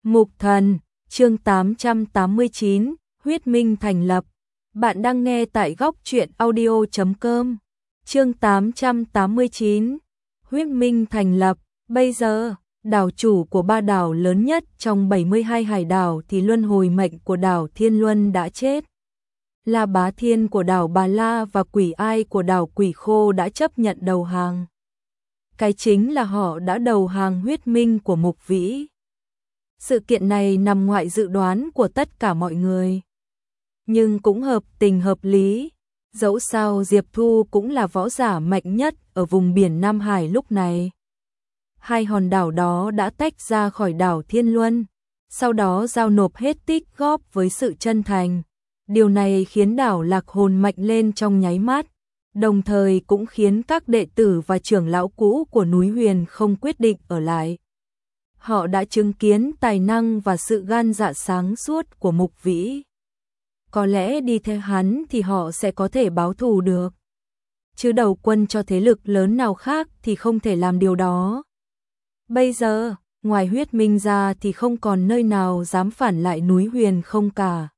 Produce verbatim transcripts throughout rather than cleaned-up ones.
Mục Thần, chương tám trăm tám mươi chín, Huyết Minh thành lập. Bạn đang nghe tại góc truyện audio chấm com. Chương tám trăm tám mươi chín, Huyết Minh thành lập. Bây giờ, đảo chủ của ba đảo lớn nhất trong bảy mươi hai hải đảo thì luân hồi mệnh của đảo Thiên Luân đã chết. La Bá Thiên của đảo Bà La và Quỷ Ai của đảo Quỷ Khô đã chấp nhận đầu hàng. Cái chính là họ đã đầu hàng Huyết Minh của Mục Vĩ. Sự kiện này nằm ngoài dự đoán của tất cả mọi người. Nhưng cũng hợp tình hợp lý. Dẫu sao Diệp Thu cũng là võ giả mạnh nhất ở vùng biển Nam Hải lúc này. Hai hòn đảo đó đã tách ra khỏi đảo Thiên Luân, sau đó giao nộp hết tích góp với sự chân thành. Điều này khiến đảo Lạc Hồn mạnh lên trong nháy mắt, đồng thời cũng khiến các đệ tử và trưởng lão cũ của núi Huyền không quyết định ở lại. Họ đã chứng kiến tài năng và sự gan dạ sáng suốt của Mục Vĩ. Có lẽ đi theo hắn thì họ sẽ có thể báo thù được. Chứ đầu quân cho thế lực lớn nào khác thì không thể làm điều đó. Bây giờ, ngoài Huyết Minh ra thì không còn nơi nào dám phản lại núi Huyền không cả.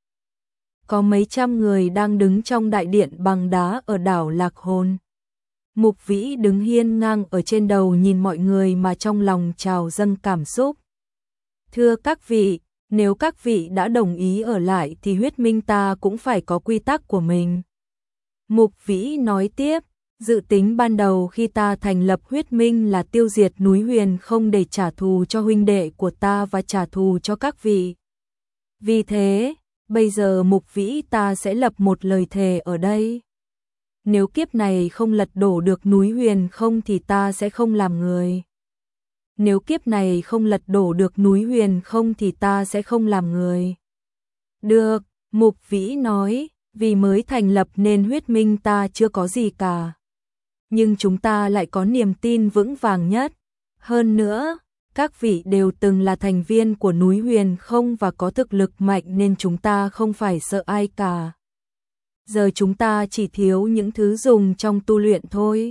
Có mấy trăm người đang đứng trong đại điện bằng đá ở đảo Lạc Hồn. Mục Vĩ đứng hiên ngang ở trên đầu nhìn mọi người mà trong lòng trào dâng cảm xúc. Thưa các vị, nếu các vị đã đồng ý ở lại thì Huyết Minh ta cũng phải có quy tắc của mình. Mục Vĩ nói tiếp, dự tính ban đầu khi ta thành lập Huyết Minh là tiêu diệt núi Huyền không để trả thù cho huynh đệ của ta và trả thù cho các vị. Vì thế, bây giờ Mục Vĩ ta sẽ lập một lời thề ở đây. Nếu kiếp này không lật đổ được núi Huyền không thì ta sẽ không làm người. Nếu kiếp này không lật đổ được núi Huyền không thì ta sẽ không làm người. Được, Mục Vĩ nói, vì mới thành lập nên Huyết Minh ta chưa có gì cả. Nhưng chúng ta lại có niềm tin vững vàng nhất. Hơn nữa, các vị đều từng là thành viên của núi Huyền không và có thực lực mạnh nên chúng ta không phải sợ ai cả. Giờ chúng ta chỉ thiếu những thứ dùng trong tu luyện thôi.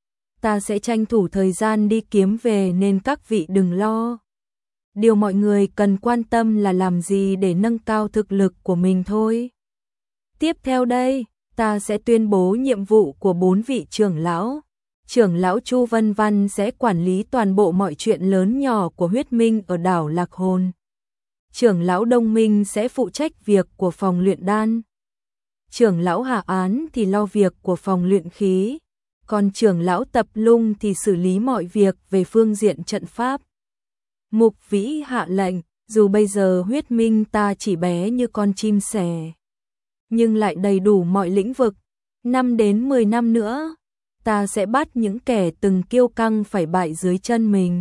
Ta sẽ tranh thủ thời gian đi kiếm về nên các vị đừng lo. Điều mọi người cần quan tâm là làm gì để nâng cao thực lực của mình thôi. Tiếp theo đây, ta sẽ tuyên bố nhiệm vụ của bốn vị trưởng lão. Trưởng lão Chu Vân Văn sẽ quản lý toàn bộ mọi chuyện lớn nhỏ của Huyết Minh ở đảo Lạc Hồn. Trưởng lão Đông Minh sẽ phụ trách việc của phòng luyện đan. Trưởng lão Hạ Án thì lo việc của phòng luyện khí, còn trưởng lão Tập Lung thì xử lý mọi việc về phương diện trận pháp. Mục Vĩ hạ lệnh, dù bây giờ Huyết Minh ta chỉ bé như con chim sẻ, nhưng lại đầy đủ mọi lĩnh vực. Năm đến mười năm nữa, ta sẽ bắt những kẻ từng kiêu căng phải bại dưới chân mình.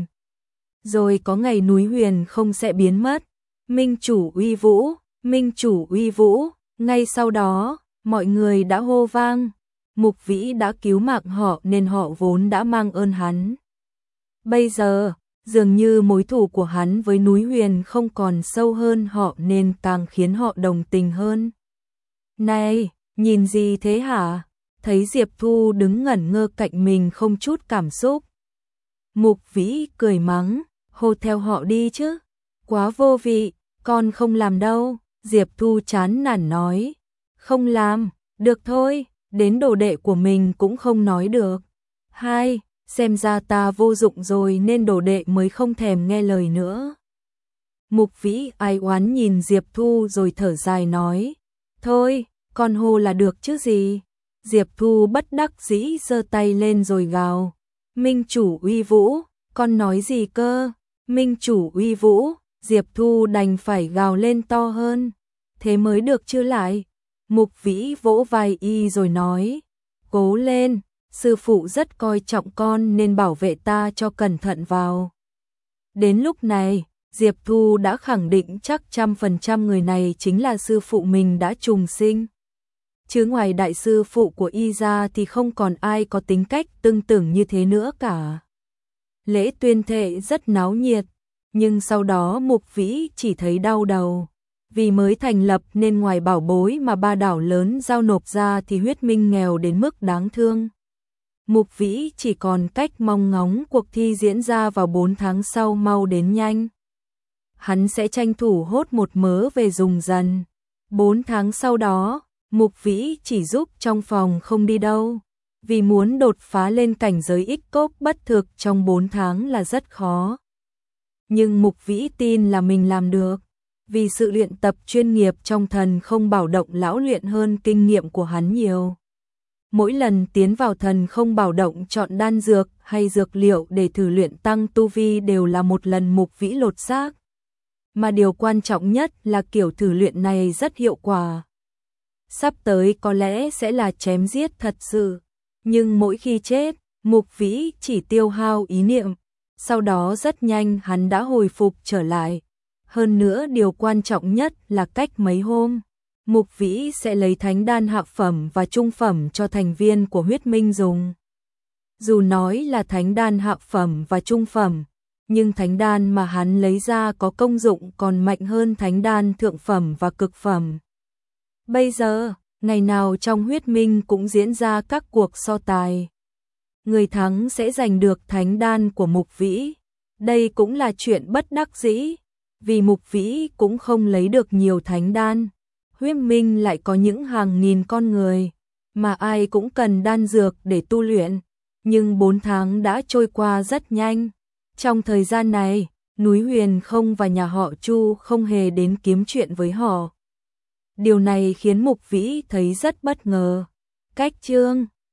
Rồi có ngày núi Huyền không sẽ biến mất. Minh chủ uy vũ, Minh chủ uy vũ. Ngay sau đó, mọi người đã hô vang. Mục Vĩ đã cứu mạng họ nên họ vốn đã mang ơn hắn. Bây giờ, dường như mối thù của hắn với núi Huyền không còn sâu hơn họ nên càng khiến họ đồng tình hơn. Này, nhìn gì thế hả? Thấy Diệp Thu đứng ngẩn ngơ cạnh mình không chút cảm xúc. Mục Vĩ cười mắng, hô theo họ đi chứ. Quá vô vị, con không làm đâu. Diệp Thu chán nản nói. Không làm, được thôi, đến đồ đệ của mình cũng không nói được. Hai, xem ra ta vô dụng rồi nên đồ đệ mới không thèm nghe lời nữa. Mục Vĩ ai oán nhìn Diệp Thu rồi thở dài nói. Thôi, con hô là được chứ gì. Diệp Thu bất đắc dĩ giơ tay lên rồi gào. Minh chủ uy vũ, con nói gì cơ? Minh chủ uy vũ, Diệp Thu đành phải gào lên to hơn. Thế mới được chứ lại. Mục Vĩ vỗ vai y rồi nói. Cố lên, sư phụ rất coi trọng con nên bảo vệ ta cho cẩn thận vào. Đến lúc này, Diệp Thu đã khẳng định chắc trăm phần trăm người này chính là sư phụ mình đã trùng sinh. Chứ ngoài đại sư phụ của y ra thì không còn ai có tính cách tương tự như thế nữa cả. Lễ tuyên thệ rất náo nhiệt, nhưng sau đó Mục Vĩ chỉ thấy đau đầu. Vì mới thành lập nên ngoài bảo bối mà ba đảo lớn giao nộp ra thì Huyết Minh nghèo đến mức đáng thương. Mục Vĩ chỉ còn cách mong ngóng cuộc thi diễn ra vào bốn tháng sau mau đến nhanh. hắn sẽ tranh thủ hốt một mớ về dùng dần. Bốn tháng sau đó, Mục Vĩ chỉ giúp trong phòng không đi đâu, vì muốn đột phá lên cảnh giới ích cốc bất thực trong bốn tháng là rất khó. Nhưng Mục Vĩ tin là mình làm được, vì sự luyện tập chuyên nghiệp trong thần không bảo động lão luyện hơn kinh nghiệm của hắn nhiều. Mỗi lần tiến vào thần không bảo động chọn đan dược hay dược liệu để thử luyện tăng tu vi đều là một lần Mục Vĩ lột xác. Mà điều quan trọng nhất là kiểu thử luyện này rất hiệu quả. Sắp tới có lẽ sẽ là chém giết thật sự, nhưng mỗi khi chết, Mục Vĩ chỉ tiêu hao ý niệm, sau đó rất nhanh hắn đã hồi phục trở lại. Hơn nữa điều quan trọng nhất là cách mấy hôm, Mục Vĩ sẽ lấy thánh đan hạ phẩm và trung phẩm cho thành viên của huyết minh dùng. Dù nói là thánh đan hạ phẩm và trung phẩm, nhưng thánh đan mà hắn lấy ra có công dụng còn mạnh hơn thánh đan thượng phẩm và cực phẩm. Bây giờ, ngày nào trong huyết minh cũng diễn ra các cuộc so tài. Người thắng sẽ giành được thánh đan của Mục Vĩ. Đây cũng là chuyện bất đắc dĩ, vì Mục Vĩ cũng không lấy được nhiều thánh đan. Huyết minh lại có những hàng nghìn con người, mà ai cũng cần đan dược để tu luyện. Nhưng bốn tháng đã trôi qua rất nhanh. Trong thời gian này, núi Huyền Không và nhà họ Chu không hề đến kiếm chuyện với họ. Điều này khiến Mục Vĩ thấy rất bất ngờ. Cách chương